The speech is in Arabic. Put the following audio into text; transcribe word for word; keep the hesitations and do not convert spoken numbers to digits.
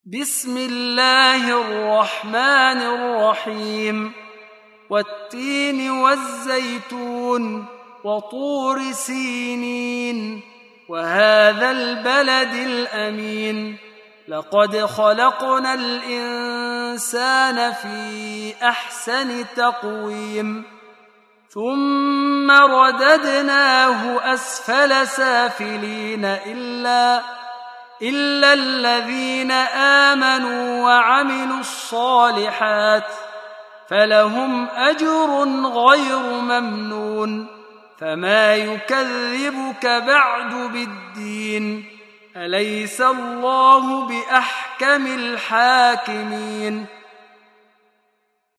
بسم الله الرحمن الرحيم والتين والزيتون وطور سينين وهذا البلد الأمين لقد خلقنا الإنسان في أحسن تقويم ثم رددناه أسفل سافلين إلا إلا الذين آمنوا وعملوا الصالحات فلهم أجر غير ممنون فما يكذبك بعد بالدين أليس الله بأحكم الحاكمين